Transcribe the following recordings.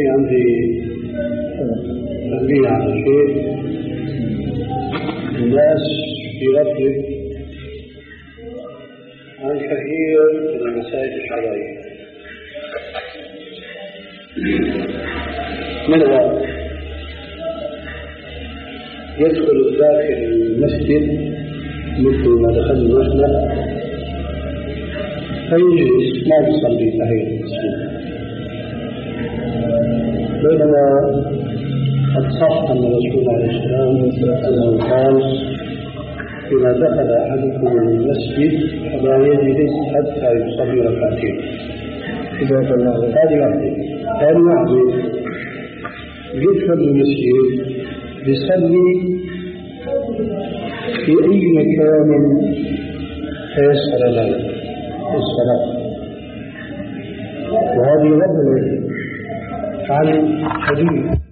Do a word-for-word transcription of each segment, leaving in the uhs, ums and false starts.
في عندي تنبيه على شيء. الناس في غفلة عن كثير من المسائل الشرعية، منها يدخل داخل المسجد مثل ما دخلنا نحن فيجلس ما يصلي تحية المسجد، بينما قد صح أن الرسول عليه السلام قال إذا دخل أحدكم المسجد فلا يجلس حتى يصلي ركعتين. هذه واحدة. ثاني واحدة يدخل المسجد يصلي في أي مكان تيسر له الصلاة، وهذه غفلة عن حديث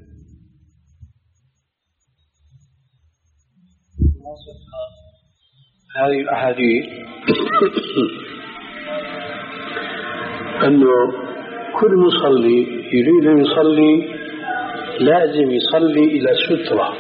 هذه الأحاديث أنه كل مصلي يريد أن يصلي لازم يصلي إلى سترة.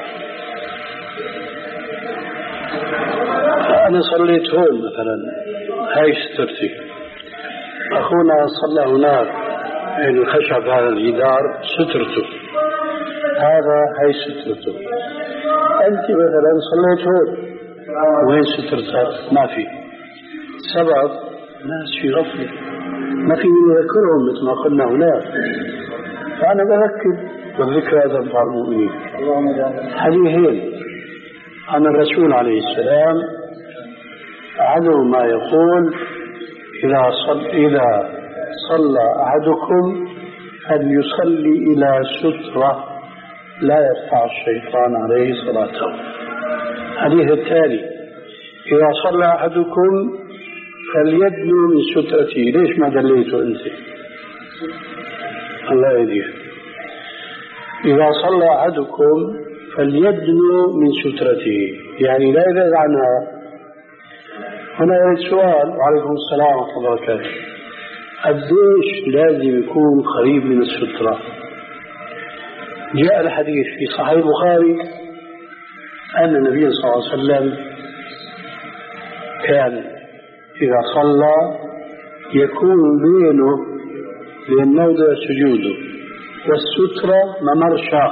أنا صليت هون مثلا، هاي سترتي، أخونا صلى هناك يعني الخشب هذا الجدار سترته، هذا هاي سترته. أنت مثلا صليت هون، وين سترتك؟ ما في. سبب ناس في غفلة ما في من يذكرهم مثل ما قلنا هناك. فأنا بذكر والذكرى تنفع المؤمنين. حديثين عن الرسول عليه السلام عدو ما يقول إذا صل إذا صلى أحدكم فليصلي إلى سترة لا يرفع الشيطان عليه صلاته. الحديث التالي إذا صلى أحدكم فليدنو من سترته. ليش ما دليته أنت؟ الله يهديه. إذا صلى أحدكم فليدنو من سترته، يعني لا يبعد عنها. هنا يريد سؤال، وعليكم السلام ورحمة الله وبركاته، قديش لازم يكون قريب من السترة؟ جاء الحديث في صحيح البخاري أن النبي صلى الله عليه وسلم كان إذا صلى يكون بينه بين موضع سجوده والسترة ممرشة،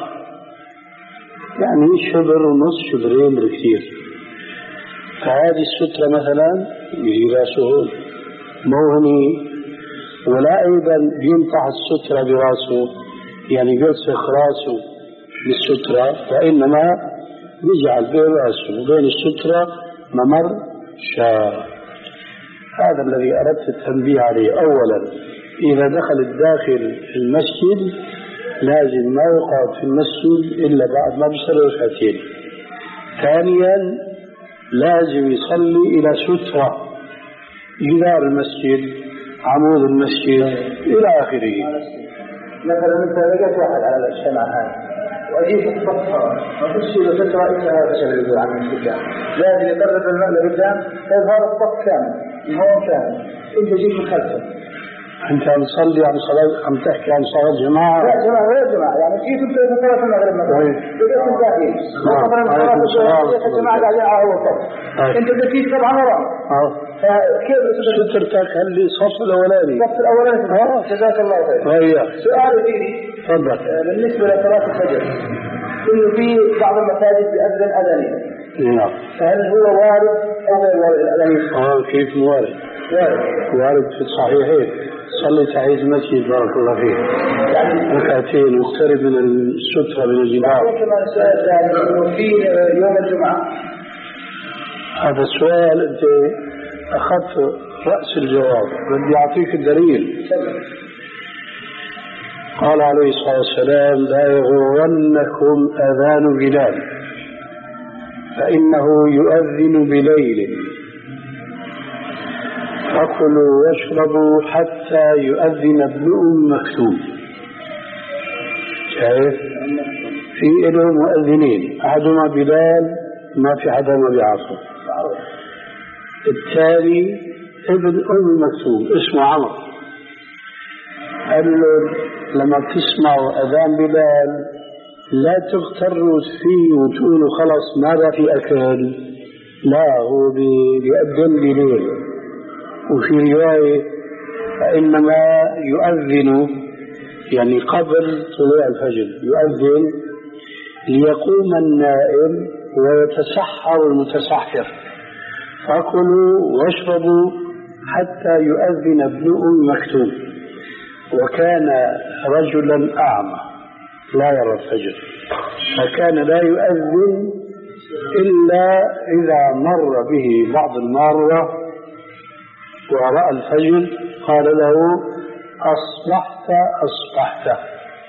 يعني شبر ونص شبرين بالكثير. فهذه السترة مثلا يجي راسه موهني، ولا أيضا ينطح السترة براسه يعني يلصق راسه بالسترة، وإنما يجعل بين راسه وبين السترة ممر شاء. هذا الذي أردت التنبيه عليه. أولا إذا دخل الداخل المسجد لازم ما يقعد في المسجد إلا بعد ما بيصلي ركعتين. ثانيا لازم يصلي إلى سترة، جدار المسجد، عمود المسجد إلى آخره. مثلا أنت لقيت واحد على الشمع هذا وأجيب الصفحة ما فيش له سترة إلا هذا الشيء يقول عن السكان، لازم يقرب الماء قدام يظهر الصف كامل الهون كامل، أنت جيت من خلفه. أنت عم تصلي عن صلاة، عم تحكي عن صلاة جماعة؟ لا جماعة غير جماعة، يعني كيف أنت في صلاة المغرب مثلا؟ بدأت الداخل. مثلا صلاة الجماعة قاعدين على أول صف. أنت بدأت طبعا وراء. فكيف سترتك هل الصف الأولاني؟ الصف الأولاني. آه جزاك الله خير. هيا. سؤالي فيه. تفضل. بالنسبة لصلاة الفجر، إنه في بعض المساجد بأذن أذانين. نعم. فهل هو وارد أو غير وارد الأذانين؟ آه كيف وارد؟ وارد. وارد في الصحيحين. صلي تحية المسجد بارك الله فيك ركعتين واقترب من السترة من الجدار. كمان سؤال ثاني في يوم الجمعة. هذا السؤال أنت أخذت رأس الجواب، بدي أعطيك الدليل. قال عليه الصلاة والسلام لا يغرنكم أذان بلال فإنه يؤذن بليل فكلوا واشربوا حتى يؤذن ابن أم مكتوم. شايف؟ في إله مؤذنين، أحدهما بلال ما في حدا ما بيعرفه، الثاني ابن أم مكتوم اسمه عمر. قال له لما تسمعوا أذان بلال لا تغتروا فيه وتقولوا خلاص ماذا في أكل، لا، هو بيأذن بليل. وفي رواية فإنما يؤذن يعني قبل طلوع الفجر، يؤذن ليقوم النائم ويتسحر المتسحر، فكلوا واشربوا حتى يؤذن ابن أم مكتوم. وكان رجلا أعمى لا يرى الفجر، فكان لا يؤذن إلا إذا مر به بعض المارة ورأى الفجر قال له أصبحت أصبحت،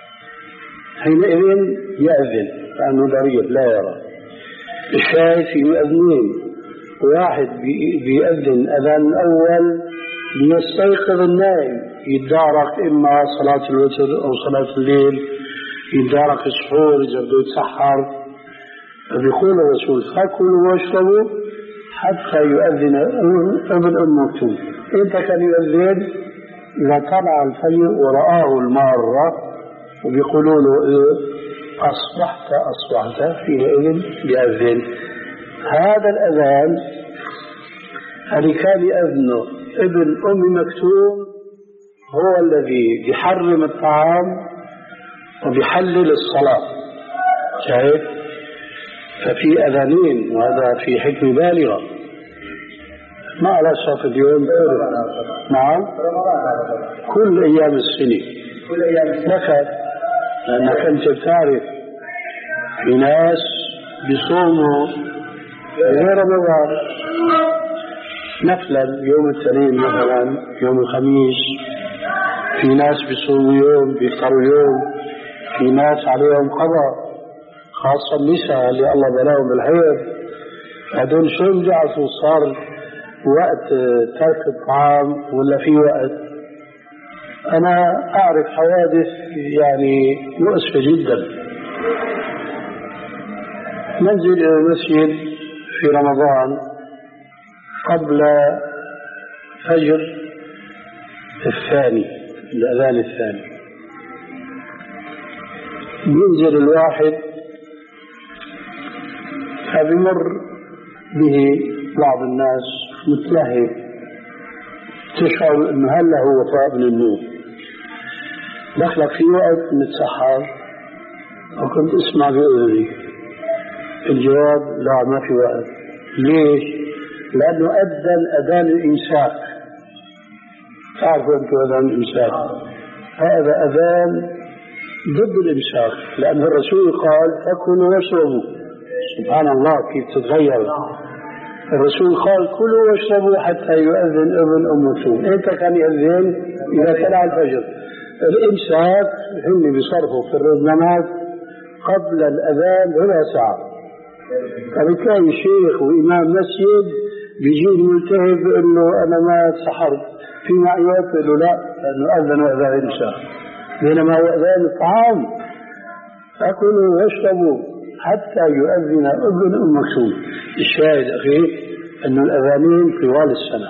حينئذ يأذن لأنه ضرير لا يرى. الشاهد في مؤذنين، واحد بيأذن أذان الأول ليستيقظ النائم يتدارك إما صلاة الوتر أو صلاة الليل، يتدارك السحور إذا بده يتسحر. فبيقول الرسول فكلوا واشربوا حتى يؤذن ابن أم مكتوم. إمتى كان يؤذن؟ إذا طلع الفجر ورآه المارة وبيقولوا له إيه؟ أصبحت أصبحت، حينئذ يؤذن. هذا الأذان اللي كان يأذنه ابن أم مكتوم هو الذي يحرم الطعام وبيحلل الصلاة. شايف؟ ففي أذانين، وهذا في حكمة بالغة. ما على صف اليوم نعم كل أيام السنة كل أيام لك، لأنك أنت بتعرف في ناس بيصوموا غير رمضان نفلا يوم الاثنين مثلا يوم الخميس، في ناس بيصوموا يوم بيفطروا يوم، في ناس عليهم قضاء، خاصة النساء اللي الله بلاهم بالحيض، هذول شو بيعرفوا صار وقت ترك الطعام ولا في وقت. أنا أعرف حوادث يعني مؤسفة جدا. ننزل إلى المسجد في رمضان قبل فجر الثاني، الأذان الثاني، ينزل الواحد فبمر به بعض الناس متلهب، تشعر أنه هلا هو طاب من النوم، دخلك في وقت نتسحر وكنت اسمع بأذني. الجواب لا، ما في وقت. ليش؟ لأنه أذن أذان الإمساك. تعرفوا أنتم أذان الإمساك؟ هذا أذان ضد الإمساك، لأن الرسول قال فكلوا واشربوا. سبحان الله كيف تتغير. الرسول قال كلوا واشربوا حتى يؤذن ابن أم مكتوم. إمتى كان يؤذن؟ إذا طلع الفجر. الإمساك هم بيصرفوا في الرزنامات قبل الأذان ربع ساعة. فبتلاقي شيخ وإمام مسجد بيجي ملتهب بأنه أنا ما سحرت في معيات، يقول له لا، لأنه أذن أذان الإمساك، بينما هو أذان الطعام. فكلوا واشربوا حتى يؤذن ابن أم مكتوم. الشاهد أخي أن الأذانين طوال السنة.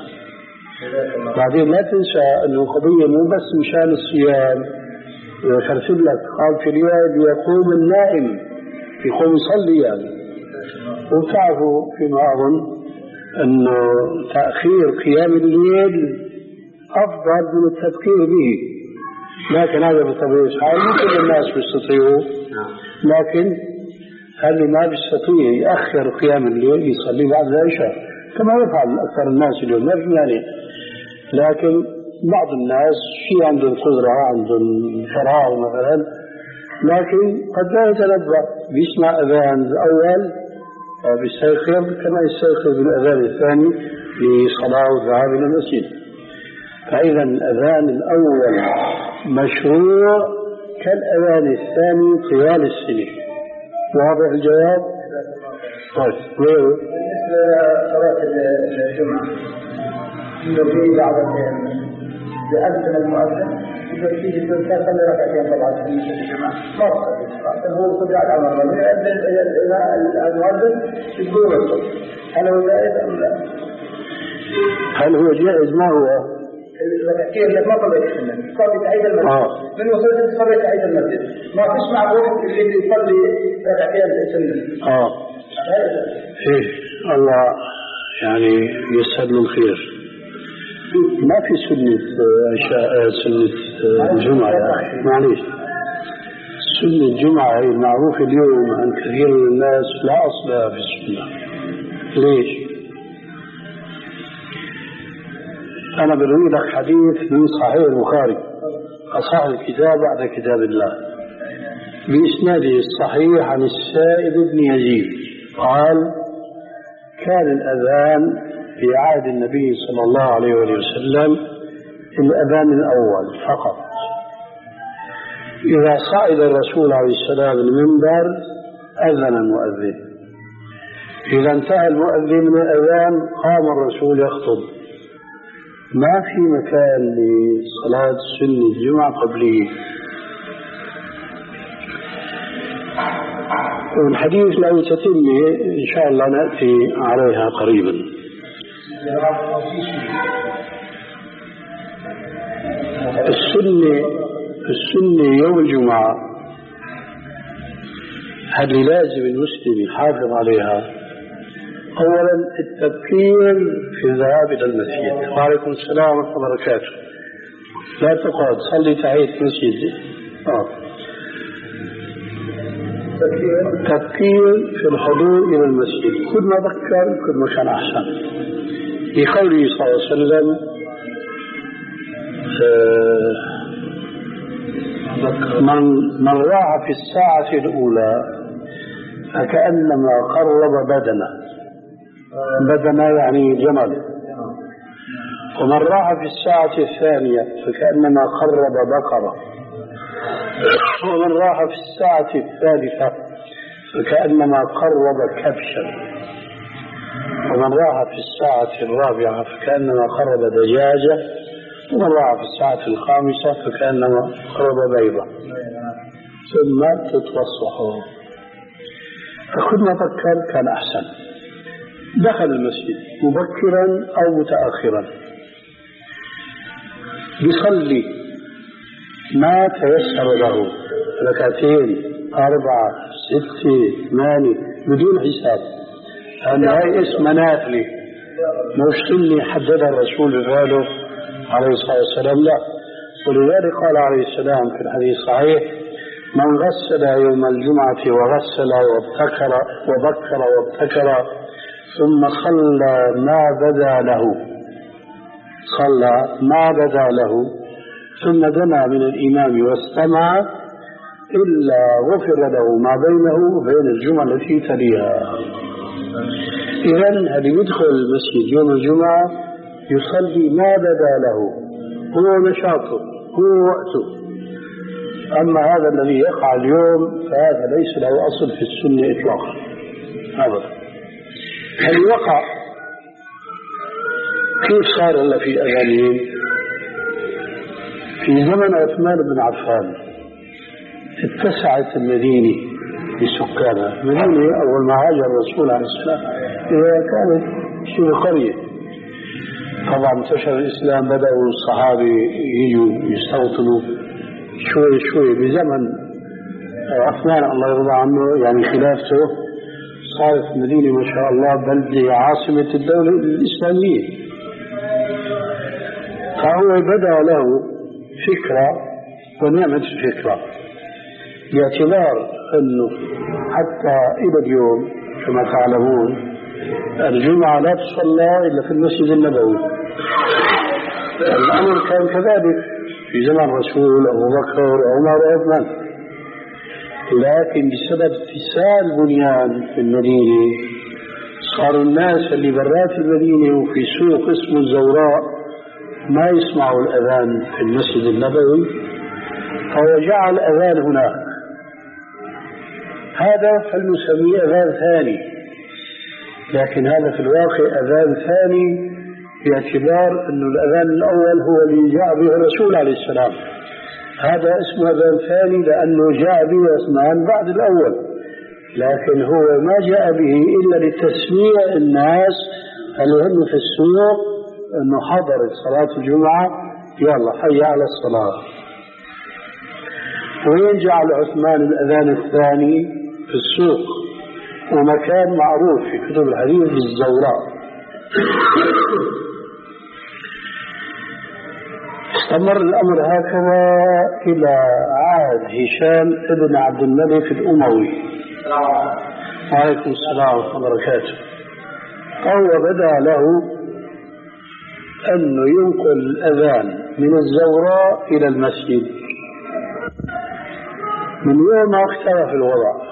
بعدين لا تنسى أنه قضية مو بس مشان الصيام، يخرسل لك قال في رواية يقوم النائم يقوم يصلي يعني. وتعرفوا فيما أظن أنه تأخير قيام الليل أفضل من التذكير به، لكن هذا بطبيعة الحال مو كل الناس بيستطيعوا، لكن اللي ما بيستطيع يأخر قيام الليل يصلي بعد العشاء كما يفعل أكثر الناس اليوم، ما في مانع. لكن بعض الناس في عندهم قدرة، عندهم فراغ مثلا، لكن قد لا يتنبه، بيسمع أذان الأول بيستيقظ كما يستيقظ بالأذان الثاني لصلاة والذهاب إلى المسجد. فإذا الأذان الأول مشروع كالأذان الثاني طوال السنة. واضح الجواب؟ طيب غيره بالنسبة لصلاة الجمعة إنه في بعض يأذن المؤذن إذا تيجي الإنسان صلي ركعتين طبعا في الجمعة ما تصلي، هو خذ على الأمر يأذن المؤذن يقول هل هو جائز أم لا؟ هل هو جائز؟ ما هو الركعتين اللي ما صليت السنة صلي تعيد المسجد آه. من وصلت صلي تعيد المسجد ما فيش مع واحد اللي يصلي ركعتين السنة آه إيه الله يعني يسهل له الخير. ما في سنة عشاء سنة الجمعة يا أخي معليش. سنة الجمعة هي المعروفة اليوم عن كثير من الناس لا أصل لها في السنة. ليش؟ أنا بروي لك حديث من صحيح البخاري أصح الكتاب بعد كتاب الله بإسناده الصحيح عن السائب بن يزيد قال كان الأذان في عهد النبي صلى الله عليه وسلم الأذان الأول فقط. إذا صعد الرسول عليه السلام المنبر أذن المؤذن. إذا انتهى المؤذن من الأذان قام الرسول يخطب. ما في مكان لصلاة سنة الجمعة قبليه. والحديث له تتمة إن شاء الله نأتي عليها قريبا. السنة السنة يوم الجمعة هل لازم المسلم يحافظ عليها؟ أولا التبكير في الذهاب إلى المسجد. وعليكم السلام ورحمة الله وبركاته. لا تقعد صلي تحية مسجد. آه. التبكير في الحضور إلى المسجد كل ما بكر كل ما كان أحسن. في قوله صلى الله عليه وسلم آه من من راح في الساعة الأولى فكأنما قرب بدنه. بدنه يعني جمل. ومن راح في الساعة الثانية فكأنما قرب بقرة. ومن راح في الساعة الثالثة فكأنما قرب كبشا. ومن راح في الساعة الرابعة فكأنما قرب دجاجة. ومن راح في الساعة الخامسة فكأنما قرب بيضة. ثم تتوسحوا. فكل ما فكر كان أحسن. دخل المسجد مبكرا أو متأخرا يصلي ما تيسر له ركعتين أربعة ستة ثمانية بدون حساب. لأن هاي اسم نافلة مش سنة حددها الرسول بفعله عليه الصلاة والسلام لا. ولذلك قال عليه السلام في الحديث الصحيح من غسل يوم الجمعة وغسل وابتكر وبكر وابتكر ثم صلى ما بدا له صلى ما بدا له ثم دنا من الإمام واستمع إلا غفر له ما بينه وبين الجمعة التي تليها. إذن اللي يدخل المسجد يوم الجمعة يصلي ما بدا له هو نشاطه هو وقته. أما هذا الذي يقع اليوم فهذا ليس له أصل في السنة إطلاقا أبدا. هل وقع كيف صار إلا في أغانيه في زمن عثمان بن عفان اتسعت المدينة بسكانها. المدينة أول ما هاجر الرسول عليه السلام هي كانت شبه قرية. طبعا انتشر الإسلام بدأوا الصحابة يجوا يستوطنوا شوي شوي. بزمن عثمان الله يرضى عنه يعني خلافته صارت المدينة ما شاء الله بلدة عاصمة الدولة الإسلامية. فهو بدأ له فكرة ونعمة الفكرة باعتبار أنه حتى إلى اليوم كما تعلمون الجمعة لا تصلى إلا في المسجد النبوي. الأمر كان كذلك في زمن الرسول أبو بكر وعمر وعثمان. لكن بسبب اتساع البنيان في المدينة صار الناس اللي برات المدينة وفي سوق اسمه الزوراء ما يسمعوا الأذان في المسجد النبوي فهو جعل الأذان هناك. هذا فلنسميه أذان ثاني. لكن هذا في الواقع أذان ثاني باعتبار أن الأذان الأول هو اللي جاء به الرسول عليه السلام. هذا اسمه أذان ثاني لأنه جاء به عثمان بعد الأول. لكن هو ما جاء به إلا لتسميع الناس اللي هم في السوق أنه حضرت صلاة الجمعة يلا حي على الصلاة. وين جعل عثمان الأذان الثاني؟ في السوق، ومكان معروف في كتب الحديث بالزوراء. استمر الأمر هكذا إلى عهد هشام ابن عبد الملك الأموي. وعليكم السلام ورحمة الله وبركاته. فهو بدأ له أنه ينقل الأذان من الزوراء إلى المسجد. من يوم ما اختلف الوضع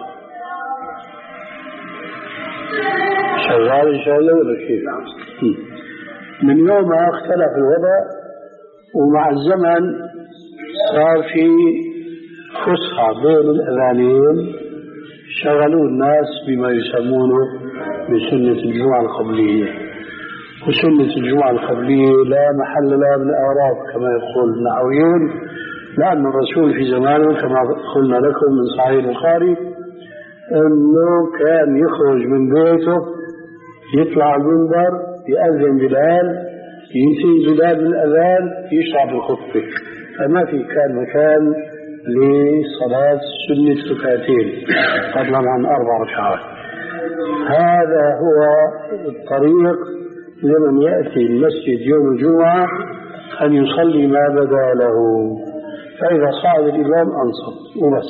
شغال إن شاء الله ولا كيف؟ من يوم ما اختلف الوضع ومع الزمن صار في فسحة بين الأذانين، شغلوا الناس بما يسمونه بسنة الجمعة القبلية. وسنة الجمعة القبلية لا محل لها من الأعراب كما يقول النحويون، لأن الرسول في زمانه كما قلنا لكم من صحيح البخاري أنه كان يخرج من بيته يطلع المنبر يأذن بلال، ينتهي بلال بالأذان يشرع بالخطبة، فما في كان مكان لصلاة سنة ركعتين فضلا عن أربع ركعات. هذا هو الطريق لمن يأتي المسجد يوم الجمعة أن يصلي ما بدا له، فإذا صعد الإمام أنصت وبس.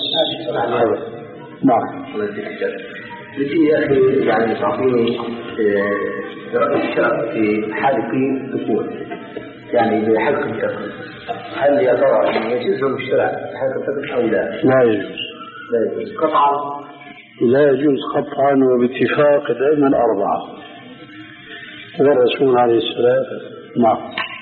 نعم. لكي يا أخي يعني تعطيني رأي الشرع في حالة الدخول، يعني بحلق الفقه، هل يا ترى يجوز الشرع حلق الفقه أو لا؟ لا يجوز. لا يجوز قطعا. لا يجوز قطعا وباتفاق الأئمة الأربعة والرسول عليه السلام. نعم.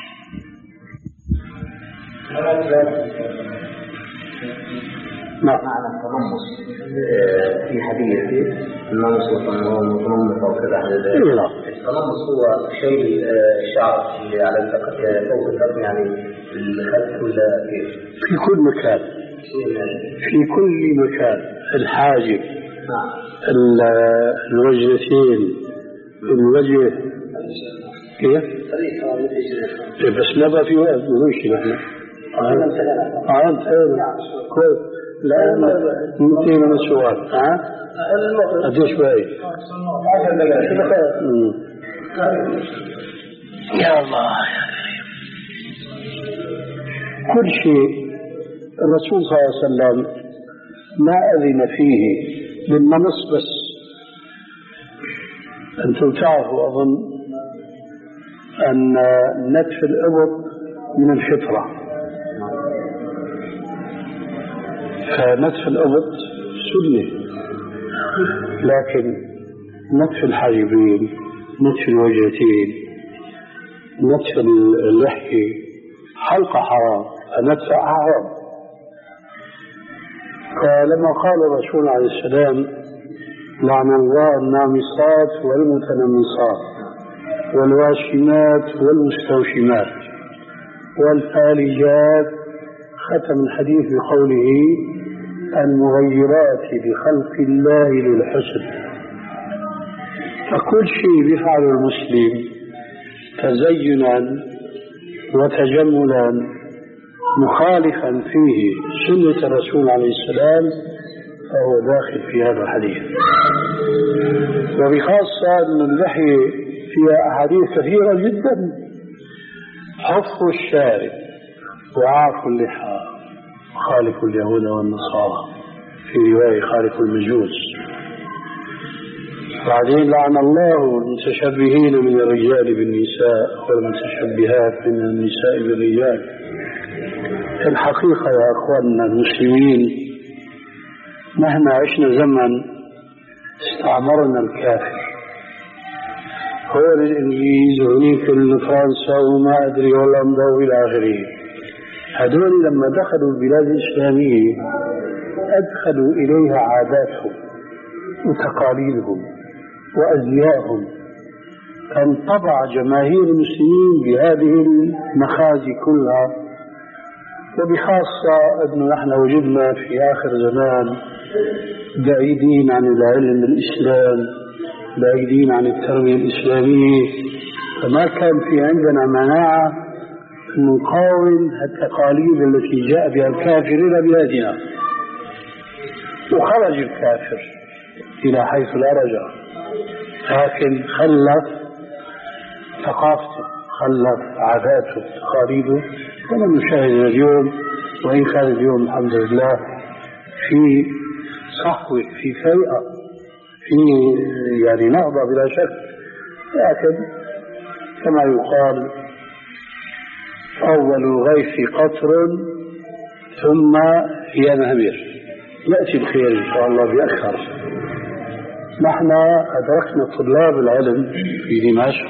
معنى التنمص في حديث النمص والتنمص وكذا. التنمص هو شيء الشعر على الفقه فوق الفقه، يعني الخلف ولا كيف؟ في كل مكان، في كل مكان. الحاجب، الوجهتين، الوجه كيف؟ بس نبقى في وقت نمشي نحن. عام كويس. لا ممكن من السؤال. ها؟ قديش باقي؟ عشر دقائق. يا الله يا كريم. كل شيء الرسول صلى الله عليه وسلم ما أذن فيه بالنمص بس. أنتم تعرفوا أظن أن نتف الإبط من الفطرة، فنتف الأبط سنة، لكن نتف الحاجبين، نتف الوجهتين، نتف اللحية، حلقة حرام، نتف حرام. فلما قال الرسول عليه السلام لعن الله النامصات والمتنمصات والواشمات والمستوشمات والفالجات، ختم الحديث بقوله المغيرات بخلق الله للحسن. فكل شيء بيفعله المسلم تزينا وتجملا مخالفا فيه سنة الرسول عليه السلام فهو داخل في هذا الحديث. وبخاصة أن اللحية فيها أحاديث كثيرة جدا: حف الشارب وعاف اللحى، خالف اليهود والنصارى، في رواية خالف المجوس. بعدين لعن الله المتشبهين من الرجال بالنساء والمتشبهات من النساء بالرجال. في الحقيقة يا أخواننا المسلمين مهما عشنا زمن استعمرنا الكافر، هو الإنجليز وهنيك فرنسا وما أدري هولندا وإلى آخره. هذول لما دخلوا البلاد الإسلامية أدخلوا إليها عاداتهم وتقاليدهم وأزياءهم، فانطبع جماهير المسلمين بهذه المخازي كلها. وبخاصة أنه نحن وجدنا في آخر زمان بعيدين عن العلم الإسلام، بعيدين عن التربية الإسلامية، فما كان في عندنا مناعة نقاوم التقاليد التي جاء بها الكافر إلى بلادنا. وخرج الكافر إلى حيث لا رجع، لكن خلف ثقافته، خلف عاداته، تقاليده. كما نشاهد اليوم، وإن كان اليوم الحمد لله في صحوة، في فيئة، في يعني نهضة بلا شك، لكن كما يقال أول غيث قطر ثم ينهمر، يأتي بخير إن شاء الله بأكثر. نحن أدركنا طلاب العلم في دمشق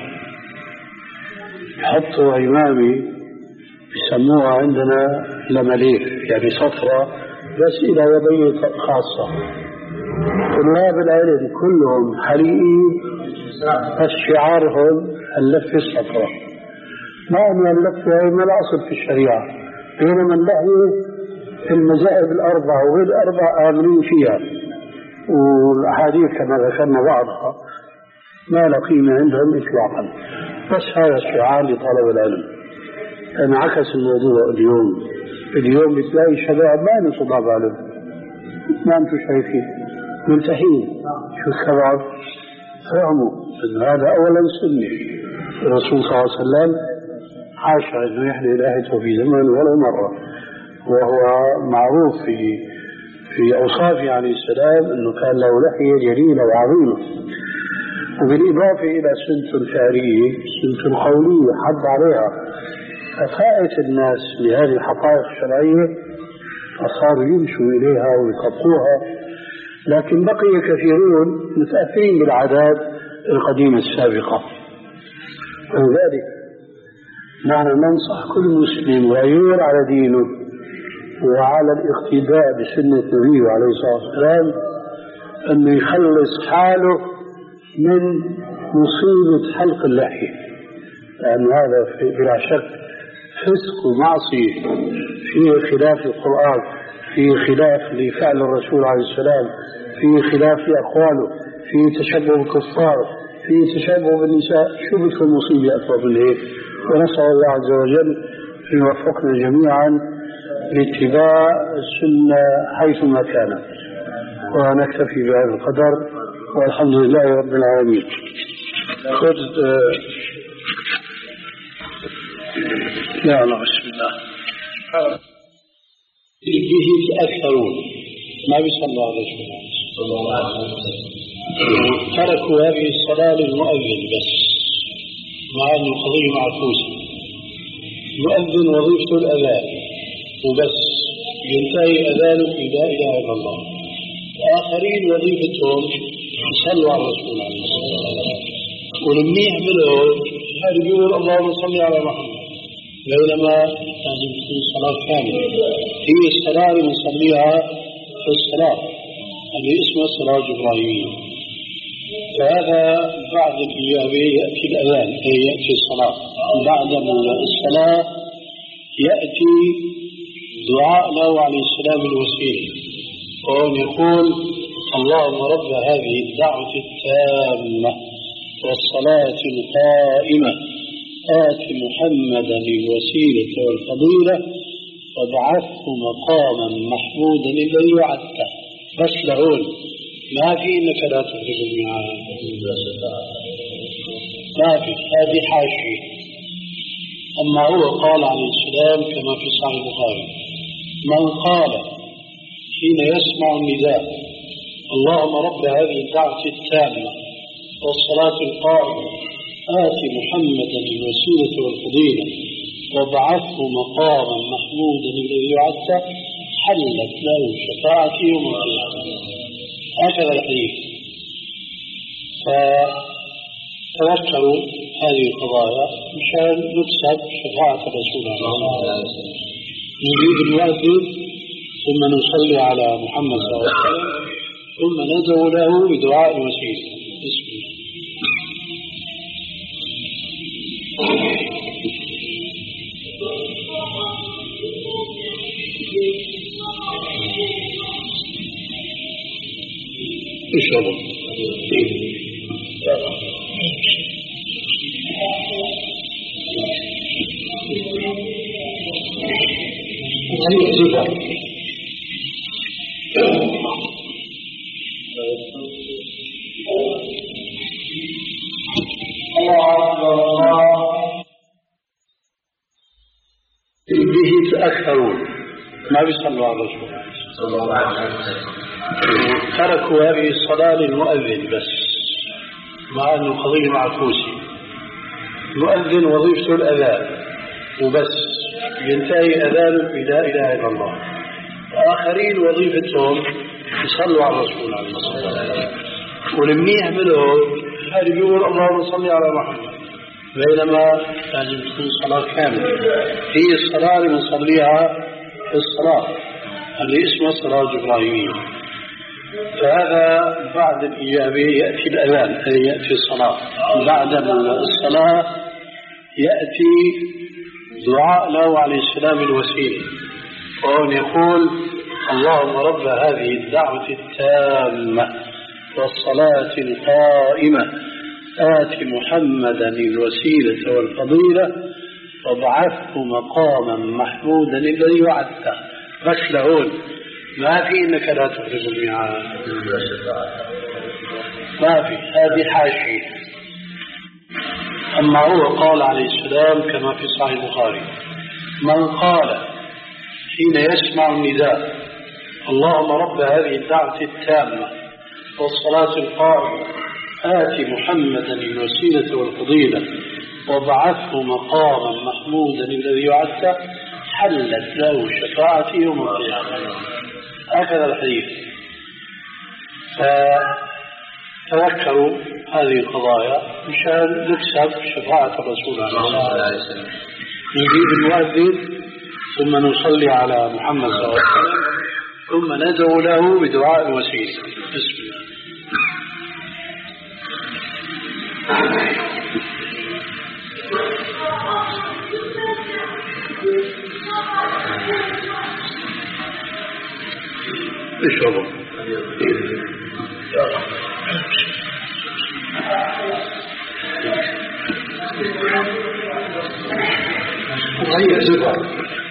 حطوا إمامي يسموها عندنا لمليك، يعني صفرة بس إلى يدي خاصة. طلاب العلم كلهم حريقين، بس شعارهم اللفة الصفراء. ما أن اللفة هي ما الأصل في الشريعة، بينما اللحية في المذاهب الأربعة وغير الأربعة آمنين فيها، والأحاديث كما ذكرنا بعضها ما لا قيمة عندهم إطلاقا. بس هذا الشعار لطلب العلم. انعكس الموضوع اليوم. اليوم بتلاقي شباب ما من طلاب علم، ما انتم شايفين منتهين. شو السبب؟ فهموا ان هذا اولا سنه الرسول صلى الله عليه وسلم حاشا انه يحلي لحيته في زمن ولا مره، وهو معروف في في اوصافه عليه السلام انه كان له لحيه جليله وعظيمه. وبالاضافه الى سنه شعريه سنه قوليه حد عليها، ففائت الناس لهذه الحقائق الشرعية فصاروا يمشوا إليها ويطبقوها، لكن بقي كثيرون متأثرين بالعادات القديمة السابقة. ولذلك نحن ننصح كل مسلم غيور على دينه وعلى الاقتداء بسنة نبيه عليه الصلاة والسلام أنه يخلص حاله من مصيبة حلق اللحية، لأن هذا بلا شك فسق ومعصية، فيه خلاف القرآن، فيه خلاف لفعل الرسول عليه السلام، فيه خلاف لأقواله، فيه تشبه بالكفار، فيه تشبه بالنساء. شو بكل مصيبة أكبر من هيك؟ ونسأل الله عز وجل أن يوفقنا جميعا لاتباع السنة حيثما كانت. ونكتفي بهذا القدر، والحمد لله رب العالمين. خذ لا لا بسم الله. به الأكثرون ما بيصلوا على رسول الله صلى الله عليه وسلم، تركوا هذه الصلاة للمؤذن بس، مع أن القضية معكوسة. المؤذن وظيفته الأذان وبس، ينتهي أذانه في لا إله إلا الله. وآخرين وظيفتهم يصلوا على رسول الله صلى الله عليه وسلم، ولما يعملوا هذا بيقول اللهم صل على محمد، بينما لازم تكون صلاة كاملة. هي الصلاة اللي نصليها في الصلاة اللي اسمها الصلاة الإبراهيمية. فهذا بعد الإجابة يأتي الأذان، أي يأتي الصلاة. بعد الصلاة يأتي دعاء له عليه السلام الوسيلة، وهو يقول اللهم رب هذه الدعوة التامة والصلاة القائمة آت محمدا الوسيلة والفضيلة وابعثه مقاما محمودا الذي وعدته. بس لهون ما في انك لا تخرج الميعاد، ما في، هذه حاشية. اما هو قال عليه السلام كما في صحيح البخاري: من قال حين يسمع النداء اللهم رب هذه الدعوة التامة والصلاة القائمة آت محمدا الوسيلة والفضيلة وابعثه مقاما محمودا الذي وعدته حلت له شفاعتي يوم القيامة. هكذا الحديث. فتذكروا هذه القضايا مشان نكسب شفاعة الرسول صلى الله عليه وسلم. نريد المؤذن ثم نصلي على محمد صلى الله عليه وسلم ثم ندعو له بدعاء الوسيلة. بسم الله. اشربوا. Thank you. يحذفها. به تأخرون ما بيصلوا على الرسول صلى الله عليه وسلم، تركوا هذه الصلاة للمؤذن بس، مع أنه قضية معكوسة. المؤذن وظيفته الأذان وبس، ينتهي أذانه بلا إله إلا الله. آخرين وظيفتهم يصلوا على الرسول عليه الصلاة والسلام، ولمنيح منهم هذا بيقول اللهم صل على محمد، بينما لازم تكون صلاة كاملة. هي الصلاة اللي بنصليها الصلاة اللي اسمها الصلاة الإبراهيمية. فهذا بعد الإجابة يأتي الأذان، أي يأتي الصلاة. بعد الصلاة يأتي دعاء له عليه السلام الوسيلة، وهو يقول اللهم رب هذه الدعوة التامة والصلاة القائمة آت محمدا الوسيلة والفضيلة وابعثه مقاما محمودا الذي وعدته. بس لهون ما في إنك لا تخرج الميعاد، ما في، هذه حاشية. أما هو قال عليه السلام كما في صحيح البخاري من قال حين يسمع النداء اللهم رب هذه الدعوة التامة والصلاة القائمة آت محمدا الوسيلة والفضيلة وابعثه مقاما محمودا الذي وعدته حلت له شفاعتي يوم القيامة. هكذا الحديث. فتذكروا هذه القضايا مشان نكسب شفاعة الرسول صلى الله عليه وسلم. نجيب المؤذن ثم نصلي على محمد صلى الله عليه وسلم ثم ندعو له بدعاء الوسيلة. بسم الله. اشربوا. غير زبر.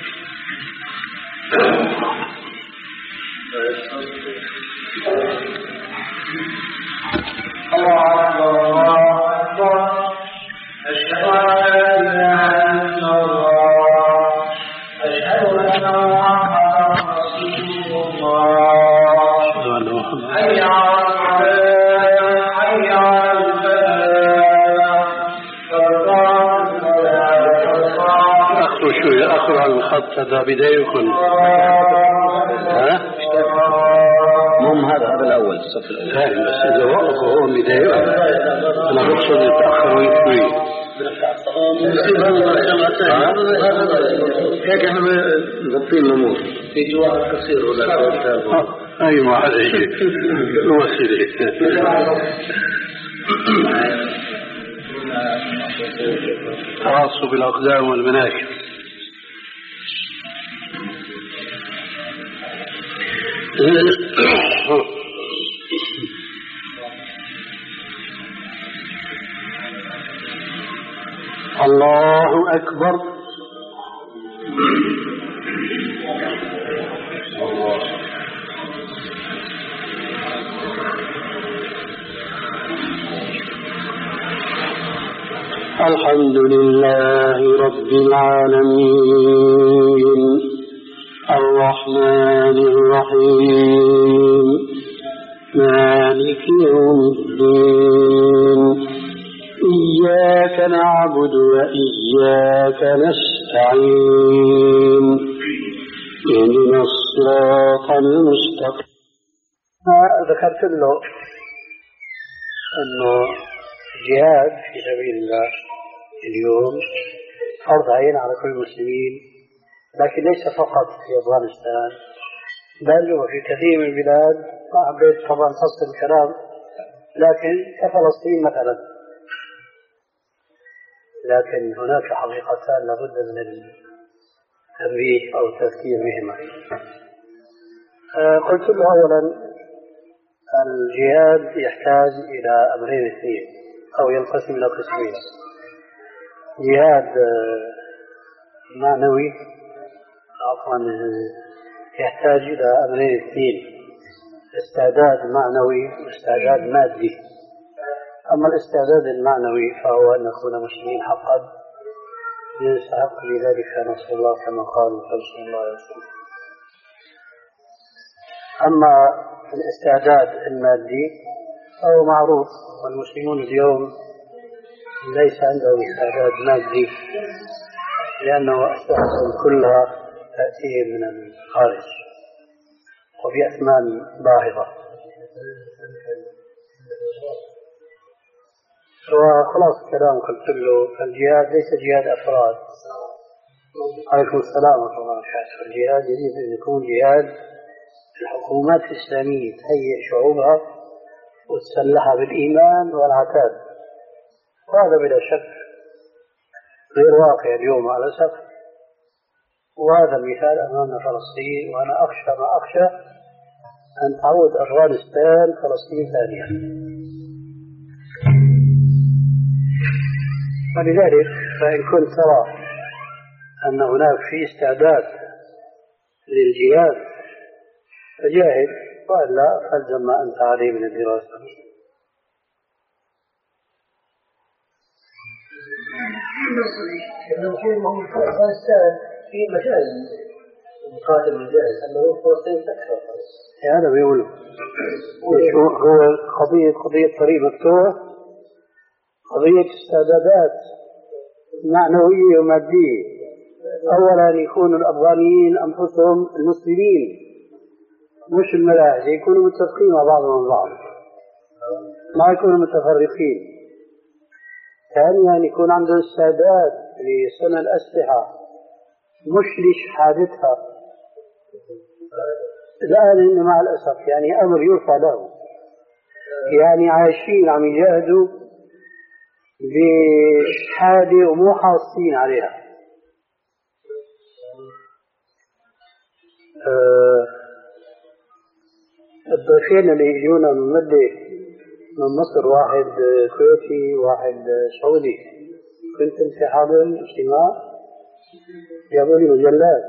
الله أكبر الله أكبر أشهد أن لا إله إلا الله أشهد أن محمدا رسول الله حي على الصلاة حي على الفلاح. أخذوا شوية، أخذوا على الخط هذا بدايكم. ها؟ مهم هذا هذا الأول الصف الأول. فاهم، بس إذا وقفوا هو بداية أنا بقصد يتأخروا شوي. هيك احنا نغطين الأمور في جواب قصير ولا أي ما هذا شيء وسيلة. تواصوا بالأقدام والمناكب. الله أكبر. الحمد لله رب العالمين الرحمن الرحيم مالك يوم الدين إياك نعبد وإياك نستعين اهدنا الصراط المستقيم. ذكرت له أنه الجهاد في سبيل الله اليوم فرض عين على كل المسلمين، لكن ليس فقط في أفغانستان بل وفي كثير من البلاد. ما حبيت طبعا فصل الكلام، لكن كفلسطين مثلا، لكن هناك حقيقتان لابد من التنبيه أو التذكير بهما. قلت له أولا الجهاد يحتاج إلى أمرين اثنين أو ينقسم إلى قسمين: جهاد معنوي عفوا يحتاج إلى أمرين اثنين: استعداد معنوي واستعداد مادي. أما الاستعداد المعنوي فهو أن نكون مسلمين حقا يستحق لذلك نصر الله كما قال صلى الله عليه وسلم. أما الاستعداد المادي فهو معروف، والمسلمون اليوم ليس عندهم استعداد مادي لأنه أسلحتهم كلها تأتيهم من الخارج وبأثمان باهظة. وخلاص الكلام قلت له الجهاد ليس جهاد أفراد. عليكم السلام ورحمة الله وبركاته. الجهاد يجب أن يكون جهاد الحكومات الإسلامية تهيئ شعوبها وتسلحها بالإيمان والعتاد، وهذا بلا شك غير واقع اليوم على الأسف. وهذا المثال أمامنا فلسطين، وأنا أخشى ما أخشى أن تعود أفغانستان فلسطين ثانية. ولذلك فإن كنت ترى أن هناك في استعداد للجهاد فجاهد، وإلا فالزم ما أنت عليه من الدراسة. في مجال مقاتل الجاهز أنه فلسطين تكثر. هذا بيقولوا هو قضية قضية طريق مفتوح، قضية استعدادات معنوية ومادية. أولا يكون الأفغانيين أنفسهم المسلمين مش الملاحدة يكونوا متفقين مع بعضهم البعض، ما يكونوا متفرقين. ثانيا يكون عندهم استعداد لصنع الأسلحة مش لشحادتها. الآن إن مع الأسف يعني أمر يرفع له، يعني عايشين عم يجاهدوا بشحادة ومو حاصين عليها. أه الضيفين اللي يجونا من مدة من مصر، واحد كويتي واحد سعودي، كنت في حاضر الاجتماع، جابوا لي مجلات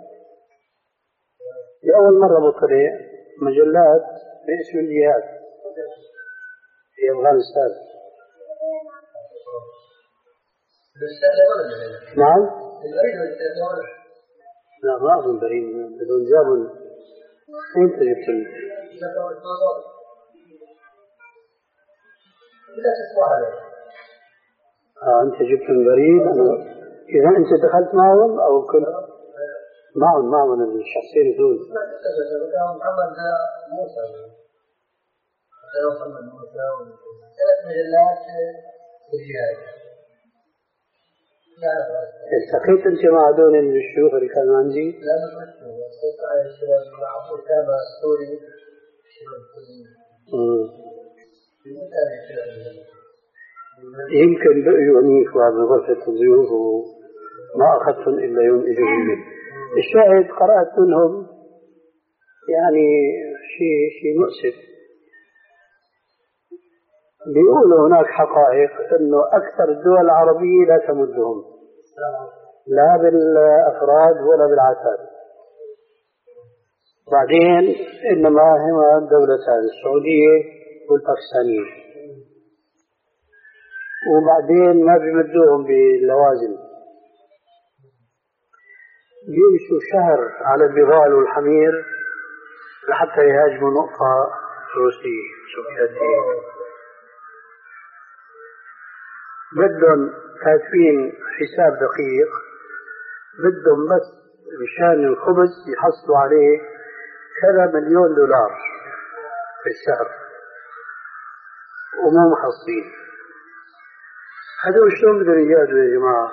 لأول مرة بطلع مجلات باسم الجهاد في أفغانستان. نعم؟ لا ما أظن بريد، بدون جابوا. أنت جبت لي آه أنت جبت البريد. إذا أنت دخلت معهم أو كنت معهم معهم الشخصين دول؟ محمد موسى محمد موسى ثلاث مجلات الجهاد. التقيت أنت مع هذول الشيوخ اللي كانوا عندي؟ لا مش مشهور، الشيخ على الشباب مع عبد الكامل السوري الشباب السوريين. يمكن بقيوا هنيك بعد غرفة الضيوف وما أخذتهم إلا يوم إجازة. الشاهد قرأت منهم يعني شيء شيء مؤسف. بيقولوا هناك حقائق إنه أكثر الدول العربية لا تمدهم لا بالأفراد ولا بالعتاد. بعدين إنما هما دولتان السعودية والباكستانية، وبعدين ما بيمدوهم باللوازم، بيمشوا شهر على البغال والحمير لحتى يهاجموا نقطة روسية سوفيتية. بدهم كاتبين حساب دقيق، بدهم بس مشان الخبز يحصلوا عليه كذا مليون دولار في الشهر ومو محصلين. هذول شلون بدهم يجادوا يا جماعة؟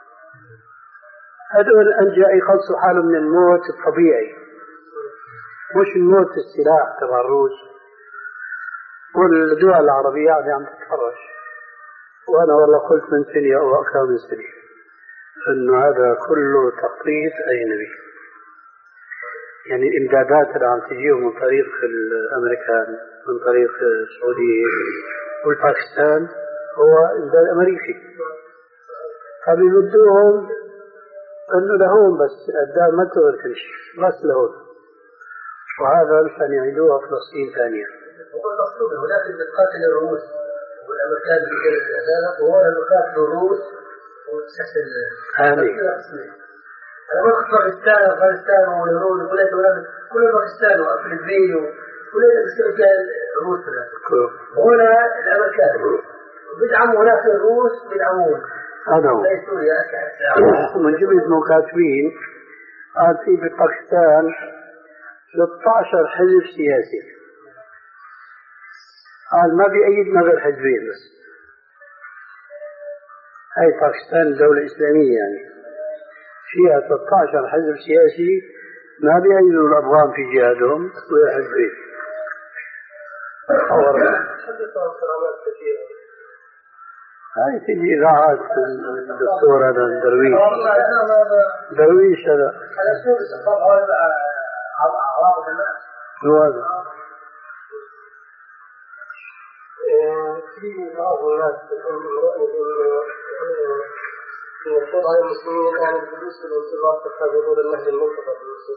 هذول أنجا يخلصوا حالهم من الموت الطبيعي، مش الموت السلاح تبع الروس. والدول العربية عم تتفرج. وأنا والله قلت من سنة أو أكثر من سنة أنه هذا كله تخطيط أجنبي. يعني الإمدادات اللي عم تجيهم من طريق الأمريكان، من طريق السعودية والباكستان، هو إمداد أمريكي. فبيمدوهم انه لهون بس الدار ما تقدر تمشي بس لهون، وهذا مشان يعيدوها فلسطين ثانية. هو المقصود هناك بتقاتل الروس والامريكان بغير العدالة، وهو بقاتل الروس وتسحل آمين. أنا ما أخذ باكستان وأفغانستان والهنود وكلها كل باكستان وأفريقيا وكلها بيصير فيها الروس هنا الأمريكان بيدعموا هناك الروس بيدعمون. هذا هو. من جملة المكاتبين قال في باكستان ستة عشر حزب سياسي، قال ما بيأيد غير حزبين بس. هاي باكستان دولة إسلامية يعني فيها ستة عشر حزب سياسي ما بيأيدوا الأفغان في جهادهم ولا حزبين. هاي تجي إذاعات الدكتور هذا درويش درويش هذا شو هذا؟ في بعض الناس المفروض على المسلمين كان الجلوس في الانتظار حتى ظهور المهدي المنتظر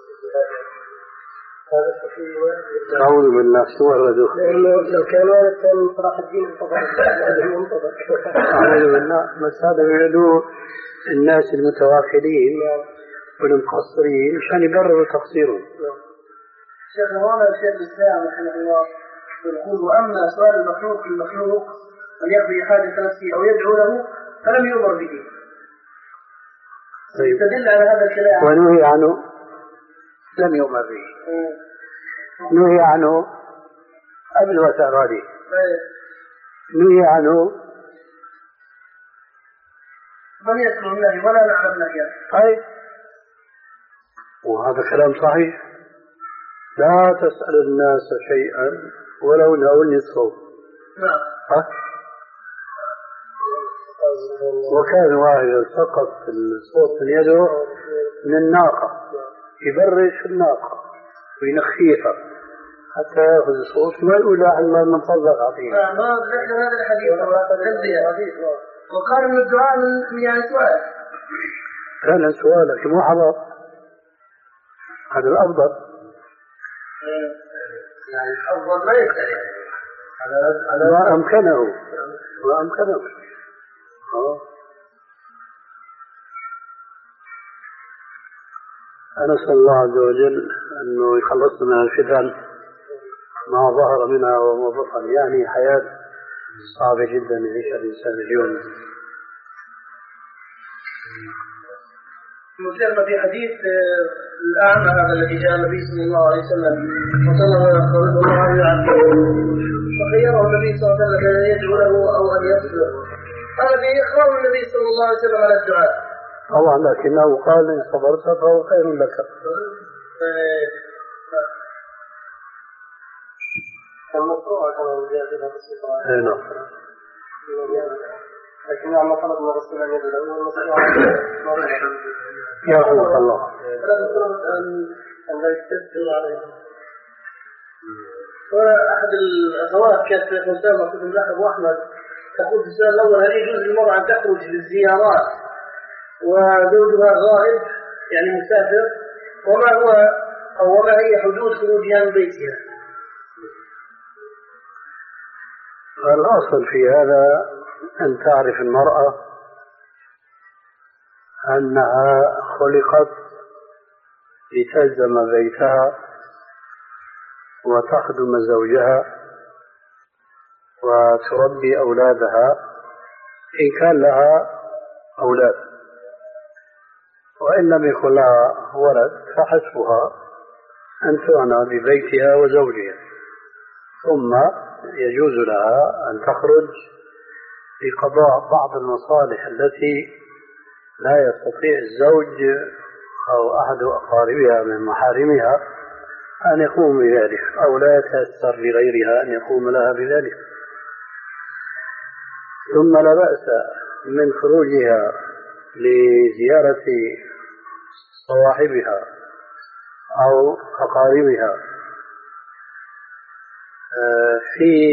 هذا صحيح؟ أعوذ بالله شو وردوا؟ لأنه لو كان وارد كان صلاح الدين انتظر المنتظر. أعوذ بالله، بس هذا يقولوا الناس المتواخرين والمقصرين عشان يبرروا تقصيرهم. شيخ هنا شيخ الإسلام رحمه الله يقول: وأما سؤال المخلوق للمخلوق أن يقضي حاجة نفسه أو يدعو له فلم يؤمر به. طيب. تدل على هذا الكلام. ونهي عنه لم يؤمر به. نهي عنه قبل وتر هذه. نهي عنه من يذكر النهي ولا نعلم نهيه. طيب، وهذا كلام صحيح. لا تسأل الناس شيئا ولو ناولني الصوت. نعم. ها؟ وكان واحد سقط الصوت من يده من الناقة، يبرش الناقة وينخيها حتى يأخذ الصوت وما يقول لا الله من فضلك عطيه. نعم، ذكر هذا الحديث. وقال من الدعاء من يعني سؤال. فعلا سؤالك مو حضر، هذا الأفضل. يعني الأفضل ما يسأل يعني. ما أمكنه ما أمكنه. أه. أنا أسأل الله عز وجل أنه يخلصنا من الفتن ما ظهر منها وما بطن، يعني حياة صعبة جدا يعيشها الإنسان اليوم. مذكرنا في حديث الأعمى هذا الذي جاء النبي صلى الله عليه وسلم وطلب الله أن يعافيه، فخيره النبي صلى الله عليه وسلم أن يدعو له أو أن يصبر. قال به إخبار النبي صلى الله عليه وسلم على الدعاء. طبعا، لكنه قال إن صبرت فهو خير لك. المشروع كما زيادة بسيطة. نعم. لكن ما طلب من الرسول أن يدعو المشروع يا رحمة الله. فلا تطلب أن لا يستدل عليه. وأحد الأخوات كانت في مسابقة في الملحق وأحمد تقول في السؤال الأول: هل يجوز للمرأة أن تخرج للزيارات وزوجها غائب يعني مسافر؟ وما هو أو وما هي حدود خروجها من بيتها؟ الأصل في هذا أن تعرف المرأة أنها خلقت لتلزم بيتها وتخدم زوجها وتربي أولادها إن كان لها أولاد، وإن لم يكن لها ولد فحسبها أن تعنى ببيتها وزوجها، ثم يجوز لها أن تخرج لقضاء بعض المصالح التي لا يستطيع الزوج أو أحد أقاربها من محارمها أن يقوم بذلك، أو لا يتيسر لغيرها أن يقوم لها بذلك. ثم لا بأس من خروجها لزيارة صواحبها أو أقاربها في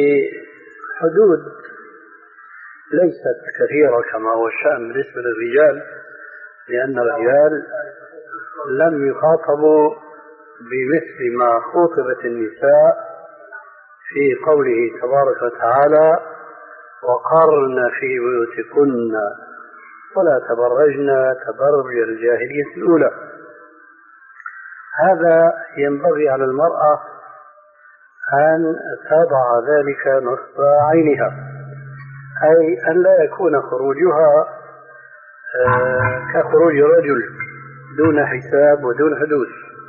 حدود ليست كثيرة كما هو الشأن بالنسبة للرجال، لأن الرجال لم يخاطبوا بمثل ما خاطبت النساء في قوله تبارك وتعالى وقرن في بيوتكن ولا تبرجن تبرج الجاهلية الأولى. هذا ينبغي على المرأة أن تضع ذلك نصب عينها، أي أن لا يكون خروجها كخروج رجل دون حساب ودون حدود،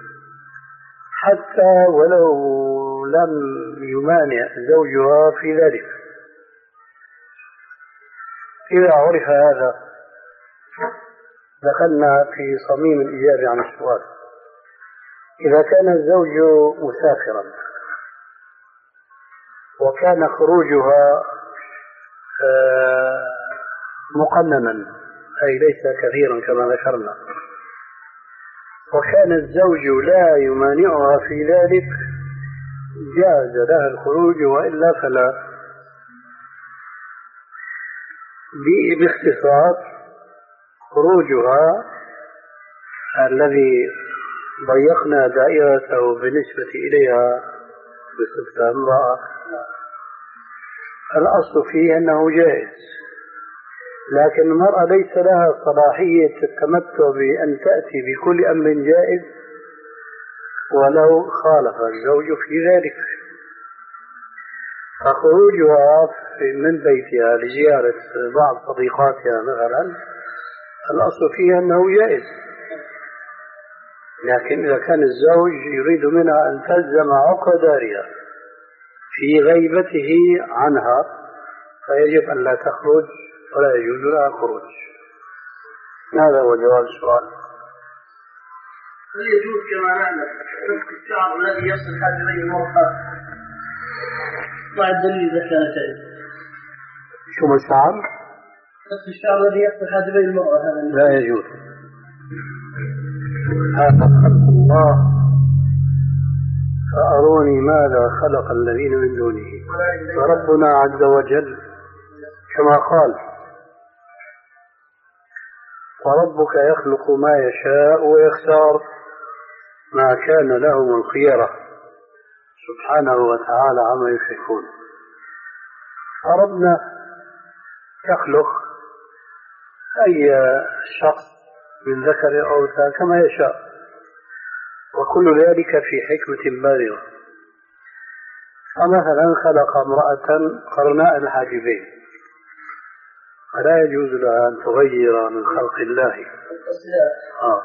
حتى ولو لم يمانع زوجها في ذلك. إذا عرف هذا دخلنا في صميم الإجابة عن السؤال. إذا كان الزوج مسافرا وكان خروجها مقننا أي ليس كثيرا كما ذكرنا، وكان الزوج لا يمانعها في ذلك، جاز لها الخروج وإلا فلا. باختصار خروجها الذي ضيقنا دائرته بالنسبة إليها بصفتها امرأة الأصل فيه أنه جائز، لكن المرأة ليس لها صلاحية التمتع بأن تأتي بكل أمر جائز ولو خالف الزوج في ذلك. فخروجها من بيتها لزيارة بعض صديقاتها مثلا الأصل فيه أنه جائز، لكن إذا كان الزوج يريد منها أن تلزم عقد دارها في غيبته عنها فيجب أن لا تخرج ولا يجوز لها خروج. هذا هو جواب السؤال. هل يجوز كما نعلم نفك الشعر الذي يصل حاجبي المرأة مع الدليل إذا كان جائز؟ شو ما الشعر؟ نفك الشعر الذي يصل حاجبي المرأة هذا لا يجوز. هذا خلق الله فأروني ماذا خلق الذين من دونه. فربنا عز وجل كما قال وربك يخلق ما يشاء ويختار ما كان لهم الخيرة سبحانه وتعالى عما يشركون. فربنا يخلق أي شخص من ذكر أو أنثى كما يشاء، وكل ذلك في حكمة بالغة. فمثلا خلق امرأة قرناء الحاجبين فلا يجوز لها أن تغير من خلق الله. آه.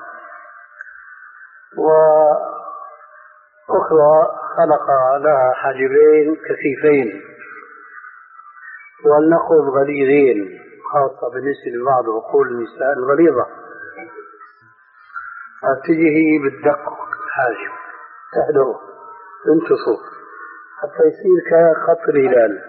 وأخرى خلق لها حاجبين كثيفين ولنقل غليظين، خاصة بالنسبة لبعض عقول النساء الغليظة، تجيه بالدق حاجب تحضره تنتصف حتى يصير كخط الهلال.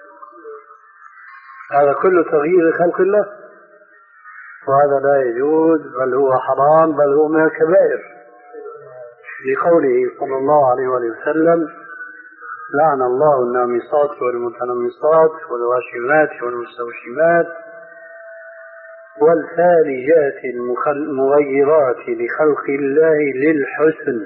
هذا كله تغيير خلق الله، وهذا لا يجوز بل هو حرام بل هو من الكبائر، لقوله صلى الله عليه وسلم لعن الله النامصات والمتنمصات والواشمات والمستوشمات والفالجات المغيرات لخلق الله للحسن،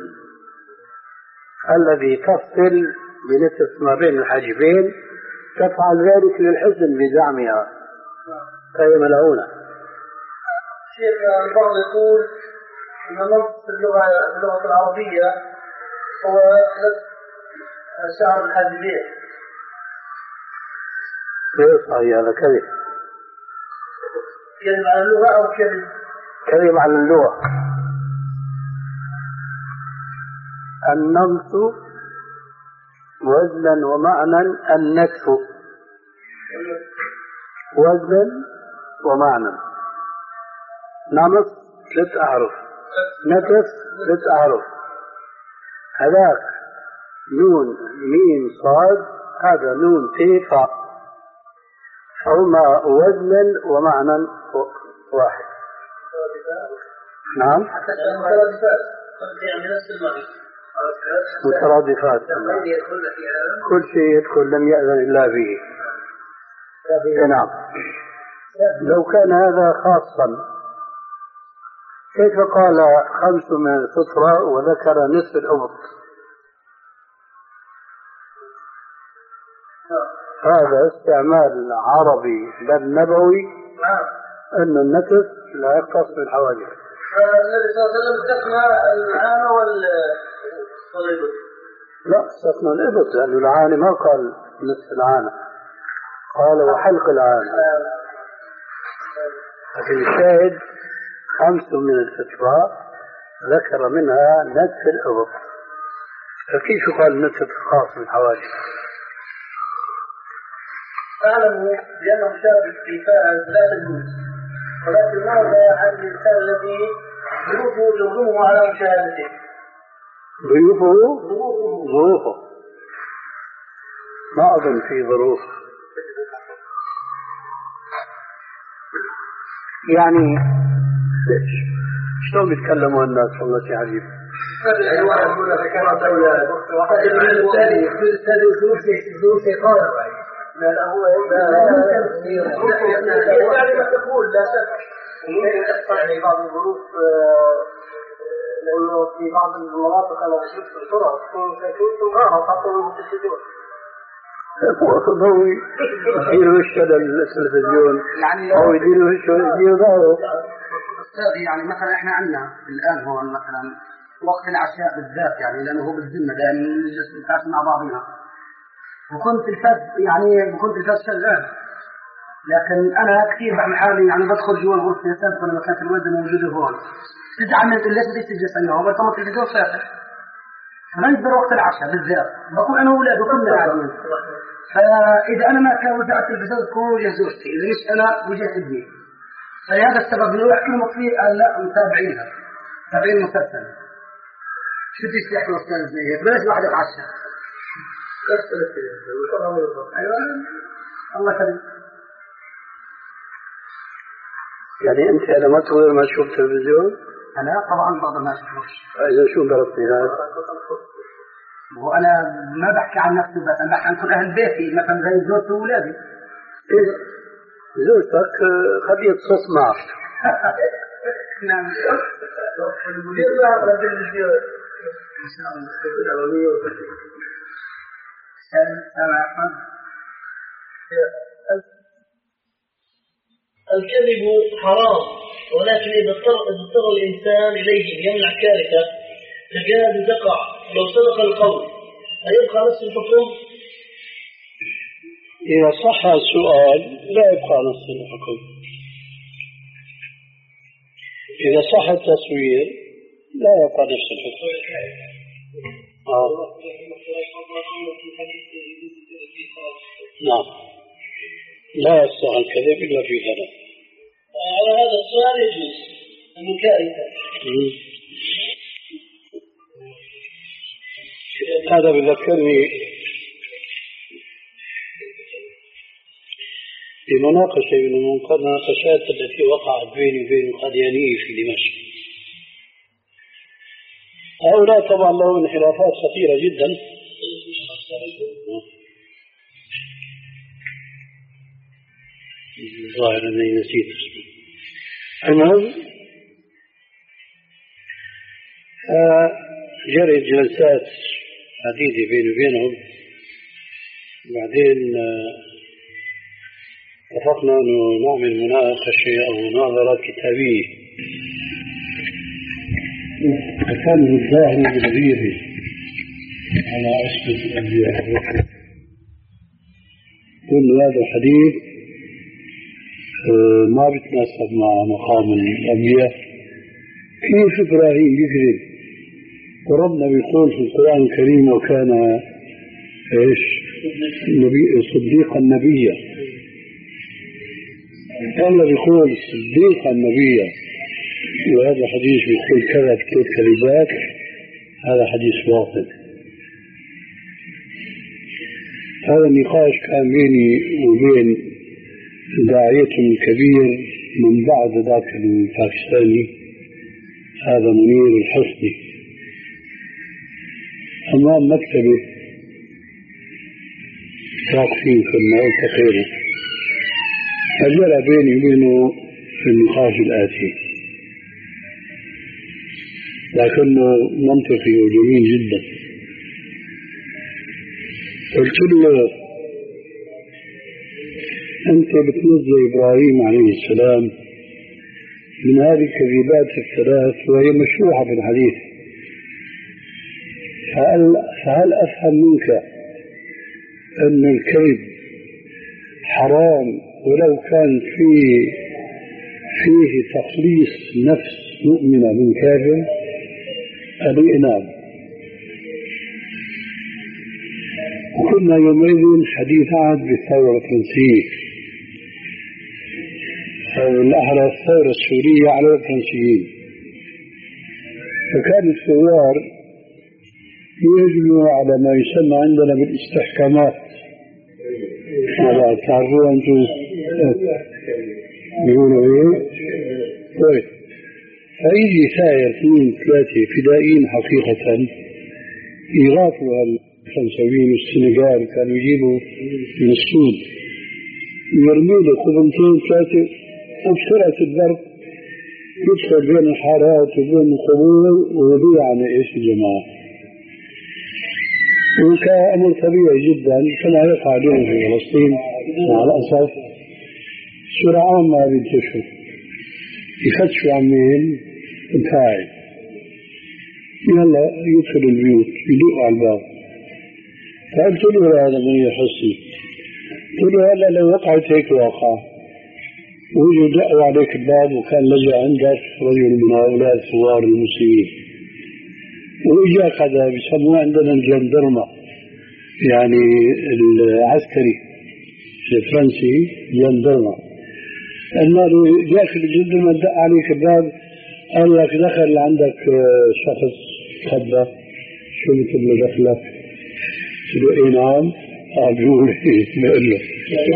الذي تفصل بنسبة ما بين الحاجبين تفعل ذلك للحسن بزعمها فهي ملعونة. شيخ البعض يقول أن نص اللغة اللغة العربية هو شعر الحاجبين. غير صحيح، هذا كذب. كذب على اللغة أو كذب؟ كذب على اللغة. النمط وزنا ومعنى، النتف وزنا ومعنى. نمط ثلاث أحرف، نتف ثلاث أحرف. هذاك نون ميم صاد، هذا نون ت فاء، هما وزنا ومعنى واحد. نعم مترادفات، كل شيء يدخل لم يأذن إلا به. نعم. لو كان هذا خاصا كيف قال خمس من الفطرة وذكر نصف الأبط؟ هذا استعمال عربي بل نبوي أن النتف لا يختص بالحواجب. النبي صلى الله عليه وسلم استثنى العانة والإبط. لا استثنى الإبط لأن العانة ما قال نصف العانة، قال وحلق العانة. لكن الشاهد خمس من الفطرة ذكر منها نتف الإبط، فكيف قال نتف خاص بالحواجب؟ أعلم بأنه شاب في فاعل لا تجوز، ولكن ماذا عن الإنسان الذي ظروفه تغلبه على مشاهدته؟ ضيوفه ظروفه ما أظن في ظروف، يعني شلون بيتكلموا الناس والله شيء عجيب. هذه الواحد يقول لك كانت دولة الثاني الثاني ظروف شيطان. لا لا هو يعني ما تقول لا شك ممكن تحصل يعني بعض الظروف، لأنه في بعض المناطق أنا شفت الصورة تكون تكون غارة خاصة في الشجون. ضوي يديروا وش هذا التلفزيون أو يديروا وش يديروا ظهره. أستاذي يعني مثلا إحنا عندنا الآن هو مثلا وقت العشاء بالذات يعني لأنه هو بالذمة دائما نجلس نتعشى مع بعضنا، وكنت الفاز يعني كنت الفاز شغال، لكن أنا كثير بعمل حالي يعني بدخل جوا الغرفة يسافر لما كانت الوالدة موجودة هون تزعل من ليش بدي تجلس أنا هون بس التلفزيون فاتح، فننزل وقت العشاء بالذات بكون أنا وأولادي كلنا قاعدين، فإذا أنا ما كان وزع التلفزيون تكون وجه زوجتي، إذا مش أنا وجه ابني، فلهذا السبب إنه يحكوا مطفي قال لا متابعينها متابعين المسلسل. شو بدي يحكوا أستاذ زي هيك بلاش واحد يتعشى. أيوة الله كريم. يعني أنت أنا ما تقول ما تشوف تلفزيون؟ أنا طبعا بقدر ما أشوفش. إذا شو ضربتني هذا؟ وأنا ما بحكي عن نفسي بس أنا بحكي عن كل أهل بيتي مثلا زي زوجتي وأولادي. إيه زوجتك خليه تصص معك. نعم. المدير لا رد المدير. إن شاء الله. الكذب حرام، ولكن إذا اضطر اضطر الإنسان إليه يمنع كارثة تكاد تقع لو صدق القول أيبقى نفس الحكم؟ إذا صح السؤال لا يبقى نفس الحكم، إذا صح التصوير لا يبقى نفس الحكم. آه. نعم لا يصح الكذب إلا في ثلاث. على هذا السؤال يجوز أنه كارثة. هذا بذكرني بمناقشة من المناقشات التي وقعت بيني وبين القاديانيين في دمشق. هؤلاء طبعا لهم انحرافات خطيرة جدا، الظاهر أني نسيت اسمه. المهم جرت جلسات عديدة بيني وبينهم، وبعدين اتفقنا أنه نعمل مناقشة أو مناظرة كتابية. فكان الظاهر بالغيرة على عصمة الأنبياء، كل هذا الحديث ما بيتناسب مع مقام الأنبياء. كيف إبراهيم يكذب وربنا بيقول في القرآن الكريم وكان إيش نبي صديقا نبيا، الله بيقول صديقا نبيا وهذا حديث بيقول كذب ثلاث كذبات، هذا حديث باطل. هذا النقاش كان بيني وبين داعية كبير من بعد ذاك الباكستاني، هذا منير الحسني، أمام مكتبه واقفين في الماء التخيري، فجرى بيني وبينه في النقاش الآتي. لكنه منطقي وجميل جدا. قلت له أنت بتنزل إبراهيم عليه السلام من هذه الكذبات الثلاث وهي مشروحة في الحديث، فهل, فهل أفهم منك أن الكذب حرام ولو كان فيه فيه تخليص نفس مؤمنة من كافر؟ قال لي نعم. وكنا يومئذ حديث عهد بالثورة الفرنسية أو الأحرى الثورة السورية على الفرنسيين، فكان الثوار يجمعوا على ما يسمى عندنا بالاستحكامات. ولا تعرفوا أنتم يقولوا إيه؟ طيب، فيجي ثائر اثنين ثلاثة فدائيين حقيقة يغافلوا الفرنسيين والسنغال، كانوا يجيبوا من السود يرموا له قبنتين ثلاثة وبسرعة الضرب يدخل بين الحارات وبين القبور ويضيع عن ايش الجماعة. وكان أمر طبيعي جدا كما يقع اليوم في فلسطين مع الأسف. سرعان ما بينتشروا يفتشوا عن مين الفاعل، يلا يدخل البيوت يدقوا على الباب. فقلت له هذا من يحسي، قلت له هلا لو وقعت هيك واقع ويجوا دقوا عليك الباب وكان لجأ عندك رجل من هؤلاء الثوار المسلمين وإجا كذا بيسموه عندنا الجندرمة، يعني العسكري الفرنسي جندرمة، أنه داخل الجندرمة دق عليك الباب قال لك دخل عندك شخص خبة، شو مثل ما دخلك؟ قلت له إيه نعم. قال بيقول إيه؟ بقول له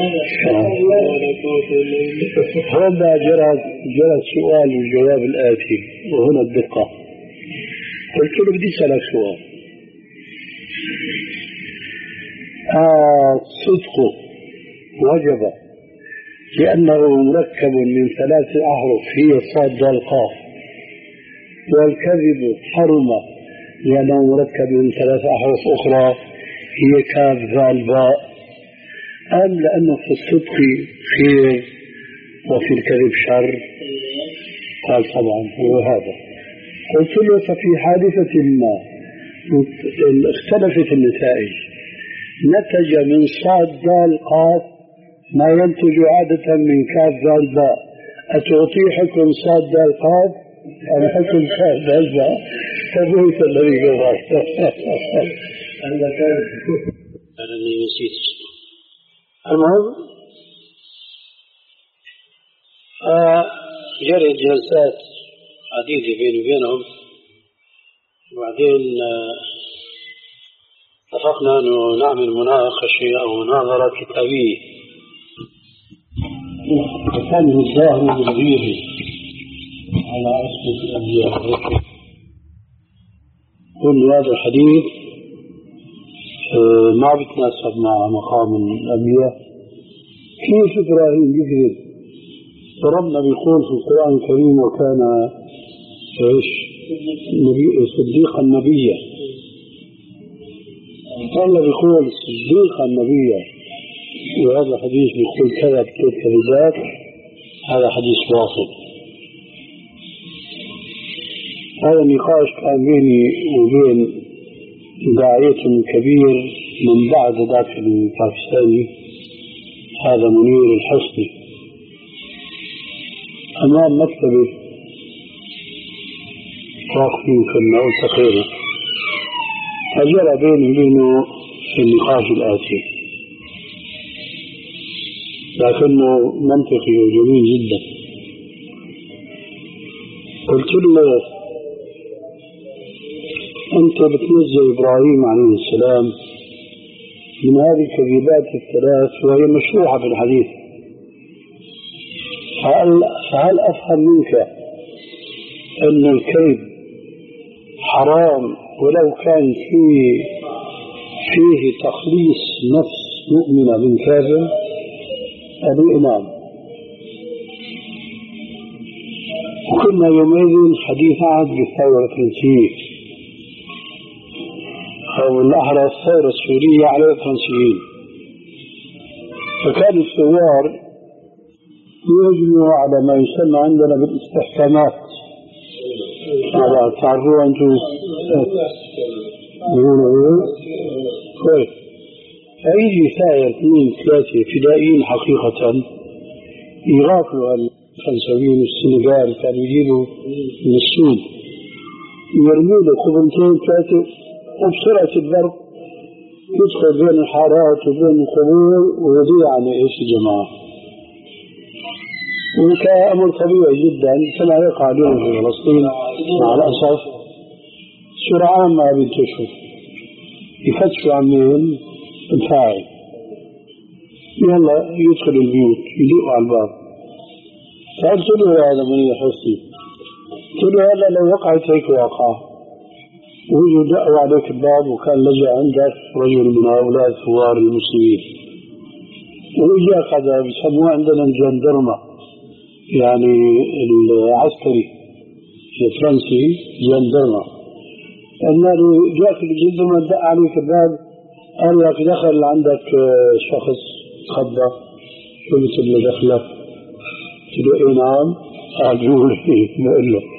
هذا جرى جرى السؤال والجواب الآتي وهنا الدقة. قلت له بدي أسألك سؤال، الصدق وجب لأنه مركب من ثلاث أحرف هي الصاد دال قاف، والكذب حرم لأنه مركب من ثلاث أحرف أخرى هي كاف ذال باء، أم لأنه في الصدق خير وفي الكذب شر؟ قال طبعا هو هذا. قلت له ففي حادثة ما اختلفت النتائج نتج من صاد دال قاف ما ينتج عادة من كاف دال باء، أتعطي حكم صاد دال قاف أم حكم كاف دال باء؟ فبهت الذي قال أنا نسيت اسمه. المهم آه جرت جلسات عديدة بيني وبينهم، وبعدين آه اتفقنا أنه نعمل مناقشة أو مناظرة كتابية. وكان الظاهر بالغير على عصمة الأنبياء. كل هذا الحديث آه ما بيتناسب مع مقام الأنبياء. كيف إبراهيم يكذب؟ ربنا بيقول في القرآن الكريم وكان ايش صديقا نبيا، الله بيقول صديقا نبيا، وهذا الحديث بيقول كذا بثلاث كذبات، هذا حديث واصل. هذا النقاش كان بيني وبين داعية كبير من بعد ذاك الباكستاني، هذا منير الحصني، أمام مكتبه واقف يمكن أقول تقريبا، فجرى بيني وبينه في النقاش الآتي، لكنه منطقي وجميل جدا. قلت له أنت بتنزل إبراهيم عليه السلام من هذه الكذبات الثلاث وهي مشروحة في الحديث، فهل, فهل أفهم منك أن الكذب حرام ولو كان فيه, فيه تخليص نفس مؤمنة من كافر؟ قال نعم. وكنا يومئذ حديث عهد بالثورة الفرنسية أو الأحرى الثورة السورية على الفرنسيين. فكان الثوار يجمعوا على ما يسمى عندنا بالاستحكامات. تعرفوا أنتم يقولوا كويس. فيجي ثائر اثنين ثلاثة فدائيين حقيقة يغافلوا الفرنساويين والسنغال، كانوا يجيبوا من السود يرموا له خبنتين ثلاثة وبسرعة الضرب يدخل بين الحارات وبين القبور ويضيع عن ايش الجماعة. وكان أمر طبيعي جدا كما يقع اليوم في فلسطين مع الأسف. سرعان ما بينتشر يفتشوا عن مين الفاعل، يلا يدخل البيوت يدقوا على الباب. فقلت له هذا منير حسني، قلت له هلا لو وقعت هيك واقعة ويجوا دقوا عليك الباب وكان لجأ عندك رجل من هؤلاء الثوار المسلمين وإجاك هذا بيسموه عندنا الجندرمة، يعني العسكري الفرنسي جندرمة، قالنا له جاك الجندرمة دق عليك الباب قال لك دخل عندك شخص خضة، شو مثل اللي دخلك؟ قلت له ايه نعم؟ قال جول بقول له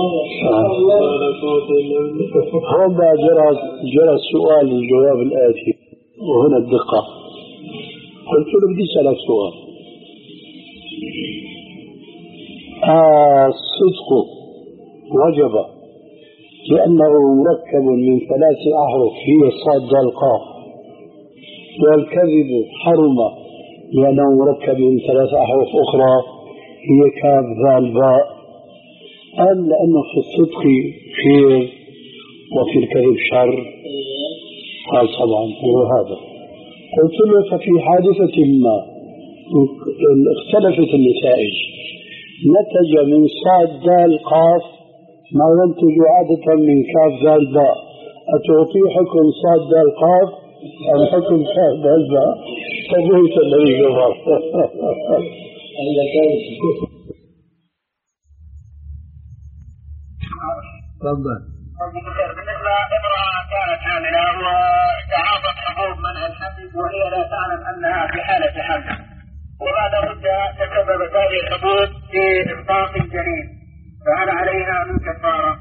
هون بقى جرى جرى السؤال والجواب الآتي وهنا الدقة. قلت له بدي أسألك سؤال، آه الصدق وجب لأنه مركب من ثلاث أحرف هي الصاد دال قاف، والكذب حرم لأنه مركب من ثلاث أحرف أخرى هي كاف ذال باء، أم لأنه في الصدق خير وفي الكذب شر؟ قال طبعا هو هذا. قلت له ففي حادثة ما اختلفت النتائج نتج من صاد دال قاف ما ينتج عادة من كاف ذال باء، أتعطي حكم صاد دال قاف أم حكم كاف ذال باء؟ فبهت الذي جبر. تفضل. بالنسبة لامرأة كانت حاملة وتعاطت حبوب منع الحمل وهي لا تعلم أنها في حالة حمل، وبعد مدة تسببت هذه الحبوب في إسقاط الجنين، فهل عليها من كفارة؟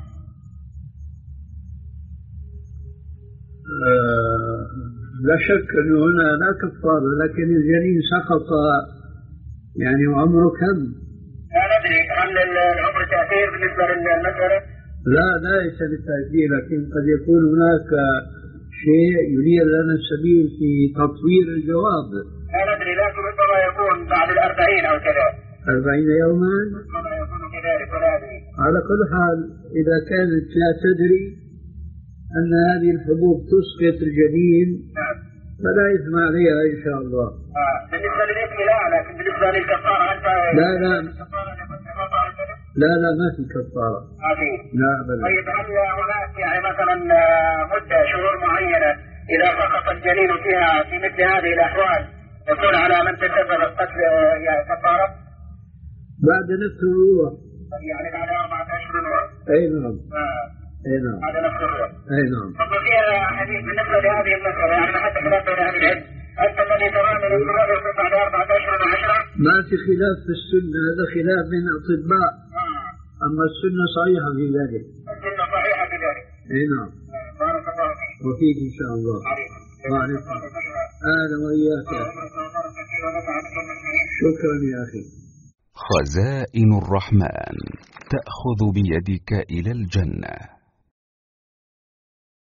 آه لا شك أنه هنا لا كفارة، لكن الجنين سقط يعني وعمره كم؟ لا ندري هل العمر تأثير بالنسبة للمسألة؟ لا ليس بالتأثير، لكن قد يكون هناك شيء ينير لنا السبيل في تطوير الجواب. لا ندري، لكن ربما يكون بعد الأربعين أو كذا. أربعين يوما؟ ربما يكون كذلك ولا أدري. على كل حال إذا كانت لا تدري أن هذه الحبوب تسقط الجنين نعم فلا إثم عليها إن شاء الله. آه. بالنسبة للإثم لا، لكن بالنسبة للكفارة أنت لا لا لا لا ما في كفارة. عظيم. لا أبدا. طيب هل هناك يعني مثلا مدة شهور معينة إذا سقط الجنين فيها في مثل هذه الأحوال يكون على من تسبب القتل يعني كفارة؟ بعد نفس الروح. يعني بعد أربعة أشهر. أي نعم. آه. أي نعم. بعد نفس الروح. أي نعم. طب فيها حديث بالنسبة لهذه المسألة يعني حتى خلاف بين أهل العلم، أنت الذي ترامل الكبار يكون بعد أربعة أشهر وعشرة؟ ما في خلاف في السنة، هذا خلاف بين الأطباء. أما السنة صحيحة في ذلك. السنة صحيحة في ذلك. أي نعم. بارك الله فيك. وفيك إن شاء الله. وعليكم. أهلا وإياك. شكرا يا أخي. خزائن الرحمن تأخذ بيدك إلى الجنة.